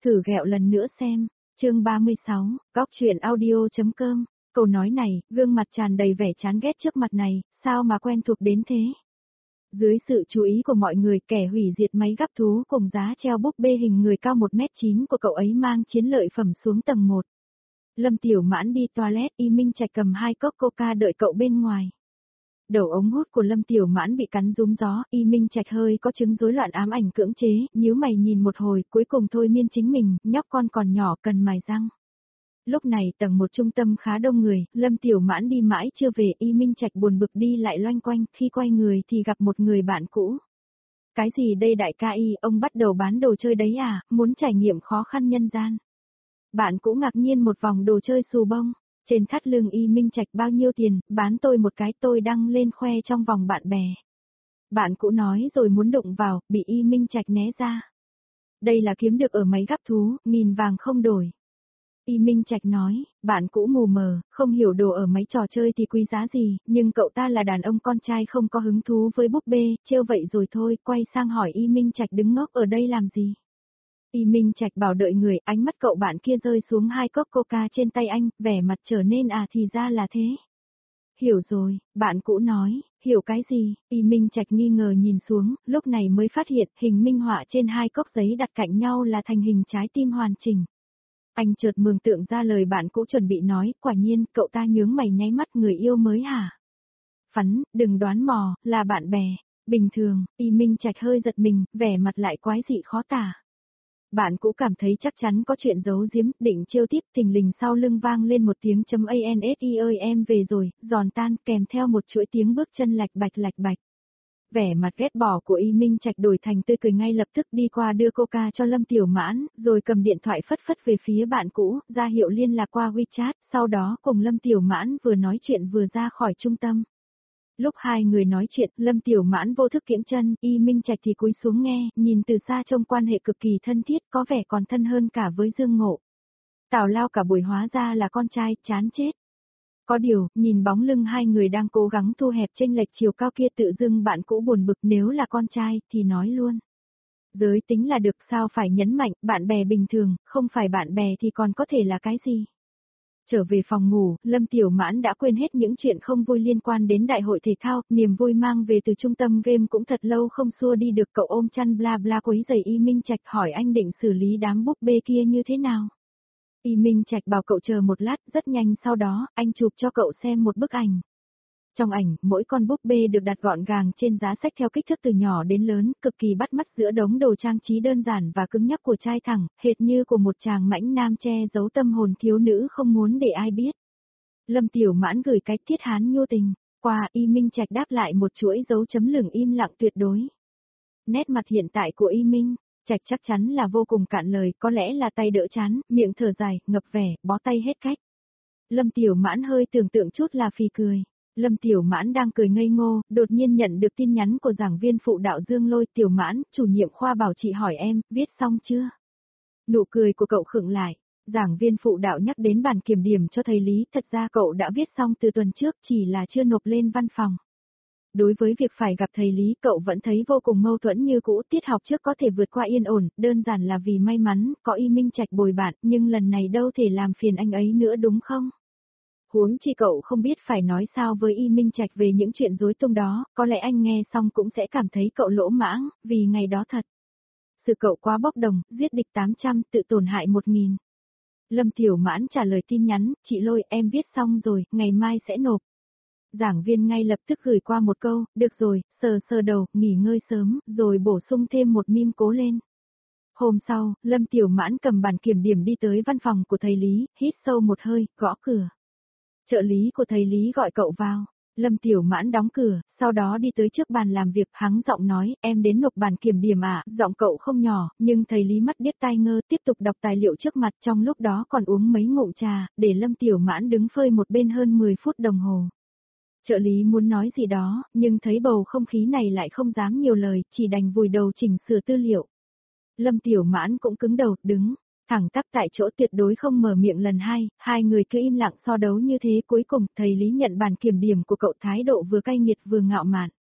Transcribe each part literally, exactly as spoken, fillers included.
Thử ghẹo lần nữa xem. Chương ba mươi sáu, góc truyện audio.com. Câu nói này, gương mặt tràn đầy vẻ chán ghét trước mặt này, sao mà quen thuộc đến thế? Dưới sự chú ý của mọi người, kẻ hủy diệt máy gắp thú cùng giá treo búp bê hình người cao một mét chín của cậu ấy mang chiến lợi phẩm xuống tầng một. Lâm Tiểu Mãn đi toilet, Y Minh Trạch cầm hai cốc coca đợi cậu bên ngoài. Đầu ống hút của Lâm Tiểu Mãn bị cắn rúm gió, Y Minh Trạch hơi có chứng rối loạn ám ảnh cưỡng chế, nhíu mày nhìn một hồi, cuối cùng thôi miên chính mình, nhóc con còn nhỏ cần mài răng. Lúc này tầng một trung tâm khá đông người, Lâm Tiểu Mãn đi mãi chưa về, Y Minh Trạch buồn bực đi lại loanh quanh, khi quay người thì gặp một người bạn cũ. Cái gì đây đại ca Y, ông bắt đầu bán đồ chơi đấy à, muốn trải nghiệm khó khăn nhân gian. Bạn cũ ngạc nhiên một vòng đồ chơi xù bông. Trên thắt lưng Y Minh Trạch bao nhiêu tiền, bán tôi một cái, tôi đăng lên khoe trong vòng bạn bè. Bạn cũ nói rồi muốn đụng vào, bị Y Minh Trạch né ra. Đây là kiếm được ở máy gắp thú, nghìn vàng không đổi. Y Minh Trạch nói, bạn cũ mù mờ, không hiểu đồ ở mấy trò chơi thì quý giá gì, nhưng cậu ta là đàn ông con trai không có hứng thú với búp bê, trêu vậy rồi thôi, quay sang hỏi Y Minh Trạch đứng ngốc ở đây làm gì. Y Minh Trạch bảo đợi người, ánh mắt cậu bạn kia rơi xuống hai cốc coca trên tay anh, vẻ mặt trở nên à thì ra là thế. Hiểu rồi, bạn cũ nói, hiểu cái gì, Y Minh Trạch nghi ngờ nhìn xuống, lúc này mới phát hiện hình minh họa trên hai cốc giấy đặt cạnh nhau là thành hình trái tim hoàn chỉnh. Anh chợt mường tượng ra lời bạn cũ chuẩn bị nói, quả nhiên, cậu ta nhướng mày nháy mắt người yêu mới hả? Phắn, đừng đoán mò, là bạn bè, bình thường, Y Minh Trạch hơi giật mình, vẻ mặt lại quái dị khó tả. Bạn cũ cảm thấy chắc chắn có chuyện giấu giếm, định trêu tiếp, thình lình sau lưng vang lên một tiếng chấm ansi ơi em về rồi, giòn tan kèm theo một chuỗi tiếng bước chân lạch bạch lạch bạch. Vẻ mặt ghét bỏ của Y Minh Trạch đổi thành tươi cười ngay lập tức đi qua đưa coca cho Lâm Tiểu Mãn, rồi cầm điện thoại phất phất về phía bạn cũ, ra hiệu liên lạc qua WeChat, sau đó cùng Lâm Tiểu Mãn vừa nói chuyện vừa ra khỏi trung tâm. Lúc hai người nói chuyện, Lâm Tiểu Mãn vô thức kiễng chân, Y Minh Trạch thì cúi xuống nghe, nhìn từ xa trông quan hệ cực kỳ thân thiết, có vẻ còn thân hơn cả với Dương Ngộ. Tào lao cả buổi hóa ra là con trai, chán chết. Có điều, nhìn bóng lưng hai người đang cố gắng thu hẹp chênh lệch chiều cao kia tự dưng bạn cũ buồn bực, nếu là con trai, thì nói luôn. Giới tính là được, sao phải nhấn mạnh, bạn bè bình thường, không phải bạn bè thì còn có thể là cái gì. Trở về phòng ngủ, Lâm Tiểu Mãn đã quên hết những chuyện không vui liên quan đến đại hội thể thao, niềm vui mang về từ trung tâm game cũng thật lâu không xua đi được, cậu ôm chăn bla bla quấy giày Y Minh Trạch hỏi anh định xử lý đám búp bê kia như thế nào. Y Minh Trạch bảo cậu chờ một lát, rất nhanh sau đó, anh chụp cho cậu xem một bức ảnh. Trong ảnh, mỗi con búp bê được đặt gọn gàng trên giá sách theo kích thước từ nhỏ đến lớn, cực kỳ bắt mắt giữa đống đồ trang trí đơn giản và cứng nhắc của trai thẳng, hệt như của một chàng mãnh nam che giấu tâm hồn thiếu nữ không muốn để ai biết. Lâm Tiểu Mãn gửi cái thiết hán nhu tình, qua Y Minh Trạch đáp lại một chuỗi dấu chấm lửng im lặng tuyệt đối. Nét mặt hiện tại của Y Minh Trạch chắc chắn là vô cùng cạn lời, có lẽ là tay đỡ chán, miệng thở dài, ngập vẻ, bó tay hết cách. Lâm Tiểu Mãn hơi tưởng tượng chút là phì cười. Lâm Tiểu Mãn đang cười ngây ngô, đột nhiên nhận được tin nhắn của giảng viên phụ đạo Dương Lôi. Tiểu Mãn, chủ nhiệm khoa bảo chị hỏi em, viết xong chưa? Nụ cười của cậu khựng lại. Giảng viên phụ đạo nhắc đến bản kiểm điểm cho thầy Lý, thật ra cậu đã viết xong từ tuần trước, chỉ là chưa nộp lên văn phòng. Đối với việc phải gặp thầy Lý, cậu vẫn thấy vô cùng mâu thuẫn như cũ, tiết học trước có thể vượt qua yên ổn, đơn giản là vì may mắn, có Y Minh Trạch bồi bạn, nhưng lần này đâu thể làm phiền anh ấy nữa đúng không? Huống chi cậu không biết phải nói sao với Y Minh Trạch về những chuyện rối tung đó, có lẽ anh nghe xong cũng sẽ cảm thấy cậu lỗ mãng, vì ngày đó thật. Sự cậu quá bốc đồng, giết địch tám trăm, tự tổn hại một nghìn. Lâm Tiểu Mãn trả lời tin nhắn, chị Lôi em viết xong rồi, ngày mai sẽ nộp. Giảng viên ngay lập tức gửi qua một câu, được rồi, sờ sờ đầu, nghỉ ngơi sớm, rồi bổ sung thêm một meme cố lên. Hôm sau, Lâm Tiểu Mãn cầm bản kiểm điểm đi tới văn phòng của thầy Lý, hít sâu một hơi, gõ cửa. Trợ lý của thầy Lý gọi cậu vào. Lâm Tiểu Mãn đóng cửa, sau đó đi tới trước bàn làm việc, hắng giọng nói, em đến nộp bản kiểm điểm à, giọng cậu không nhỏ, nhưng thầy Lý mắt điếc tai ngơ tiếp tục đọc tài liệu trước mặt, trong lúc đó còn uống mấy ngụm trà, để Lâm Tiểu Mãn đứng phơi một bên hơn mười phút đồng hồ. Trợ lý muốn nói gì đó, nhưng thấy bầu không khí này lại không dám nhiều lời, chỉ đành vùi đầu chỉnh sửa tư liệu. Lâm Tiểu Mãn cũng cứng đầu, đứng thẳng tắp tại chỗ tuyệt đối không mở miệng lần hai, hai người cứ im lặng so đấu như thế, cuối cùng thầy Lý nhận bản kiểm điểm của cậu, thái độ vừa cay nghiệt vừa ngạo mạn.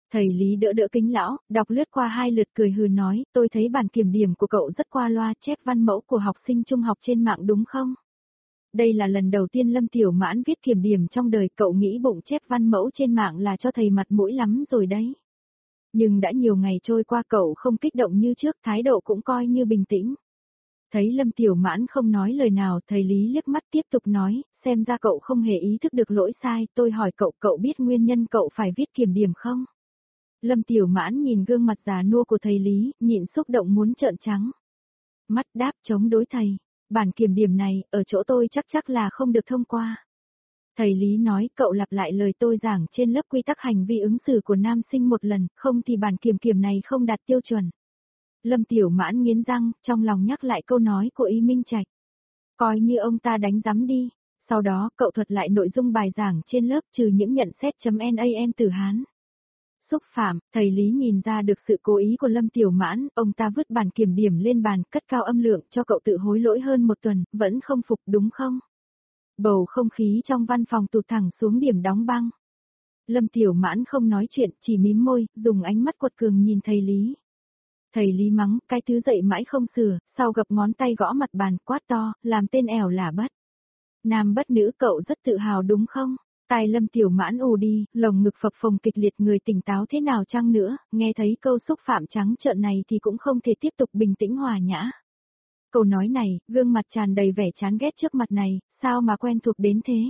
Thầy Lý đỡ đỡ kính lão, đọc lướt qua hai lượt cười hừ nói, tôi thấy bản kiểm điểm của cậu rất qua loa, chép văn mẫu của học sinh trung học trên mạng đúng không? Đây là lần đầu tiên Lâm Tiểu Mãn viết kiểm điểm trong đời, cậu nghĩ bụng chép văn mẫu trên mạng là cho thầy mặt mũi lắm rồi đấy. Nhưng đã nhiều ngày trôi qua cậu không kích động như trước, thái độ cũng coi như bình tĩnh. Thấy Lâm Tiểu Mãn không nói lời nào, thầy Lý liếc mắt tiếp tục nói, xem ra cậu không hề ý thức được lỗi sai, tôi hỏi cậu, cậu biết nguyên nhân cậu phải viết kiểm điểm không? Lâm Tiểu Mãn nhìn gương mặt già nua của thầy Lý, nhịn xúc động muốn trợn trắng mắt đáp chống đối thầy. Bản kiểm điểm này, ở chỗ tôi chắc chắc là không được thông qua. Thầy Lý nói, cậu lặp lại lời tôi giảng trên lớp quy tắc hành vi ứng xử của nam sinh một lần, không thì bản kiểm kiểm này không đạt tiêu chuẩn. Lâm Tiểu Mãn nghiến răng, trong lòng nhắc lại câu nói của Y Minh Trạch. Coi như ông ta đánh giám đi. Sau đó, cậu thuật lại nội dung bài giảng trên lớp trừ những nhận xét .nam từ Hán. Xúc phạm, thầy Lý nhìn ra được sự cố ý của Lâm Tiểu Mãn, ông ta vứt bản kiểm điểm lên bàn, cất cao âm lượng cho cậu tự hối lỗi hơn một tuần, vẫn không phục đúng không? Bầu không khí trong văn phòng tụt thẳng xuống điểm đóng băng. Lâm Tiểu Mãn không nói chuyện, chỉ mím môi, dùng ánh mắt quật cường nhìn thầy Lý. Thầy Lý mắng, cái thứ dậy mãi không sửa, sau gập ngón tay gõ mặt bàn, quát to, làm tên ẻo là bất. Nam bất nữ, cậu rất tự hào đúng không? Tai Lâm Tiểu Mãn ù đi, lồng ngực phập phồng kịch liệt, người tỉnh táo thế nào chăng nữa, nghe thấy câu xúc phạm trắng trợn này thì cũng không thể tiếp tục bình tĩnh hòa nhã. Câu nói này, gương mặt tràn đầy vẻ chán ghét trước mặt này, sao mà quen thuộc đến thế?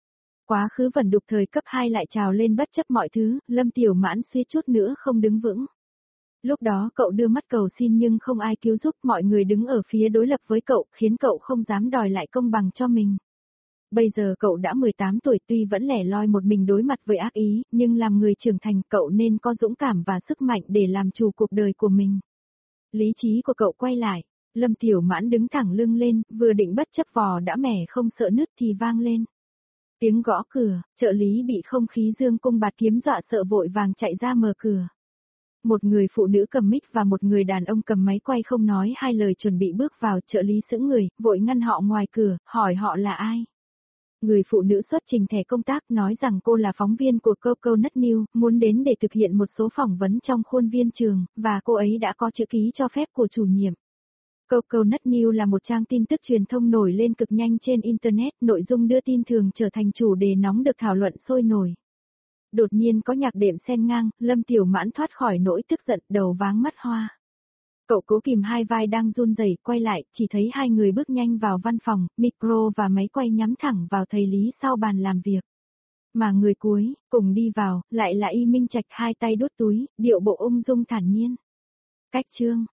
Quá khứ vẩn đục thời cấp hai lại trào lên bất chấp mọi thứ, Lâm Tiểu Mãn suýt chút nữa không đứng vững. Lúc đó cậu đưa mắt cầu xin nhưng không ai cứu giúp, mọi người đứng ở phía đối lập với cậu, khiến cậu không dám đòi lại công bằng cho mình. Bây giờ cậu đã mười tám tuổi, tuy vẫn lẻ loi một mình đối mặt với ác ý, nhưng làm người trưởng thành cậu nên có dũng cảm và sức mạnh để làm chủ cuộc đời của mình. Lý trí của cậu quay lại, Lâm Tiểu Mãn đứng thẳng lưng lên, vừa định bất chấp vò đã mẻ không sợ nứt thì vang lên. Tiếng gõ cửa, trợ lý bị không khí dương cung bạt kiếm dọa sợ vội vàng chạy ra mở cửa. Một người phụ nữ cầm mic và một người đàn ông cầm máy quay không nói hai lời chuẩn bị bước vào, trợ lý sững người, vội ngăn họ ngoài cửa, hỏi họ là ai. Người phụ nữ xuất trình thẻ công tác nói rằng cô là phóng viên của Coconut News, muốn đến để thực hiện một số phỏng vấn trong khuôn viên trường, và cô ấy đã có chữ ký cho phép của chủ nhiệm. Coconut News là một trang tin tức truyền thông nổi lên cực nhanh trên Internet, nội dung đưa tin thường trở thành chủ đề nóng được thảo luận sôi nổi. Đột nhiên có nhạc đệm xen ngang, Lâm Tiểu Mãn thoát khỏi nỗi tức giận, đầu váng mắt hoa. Cậu cố kìm hai vai đang run rẩy, quay lại, chỉ thấy hai người bước nhanh vào văn phòng, micro và máy quay nhắm thẳng vào thầy Lý sau bàn làm việc. Mà người cuối, cùng đi vào, lại là Y Minh Trạch, hai tay đút túi, điệu bộ ung dung thản nhiên. Cách chương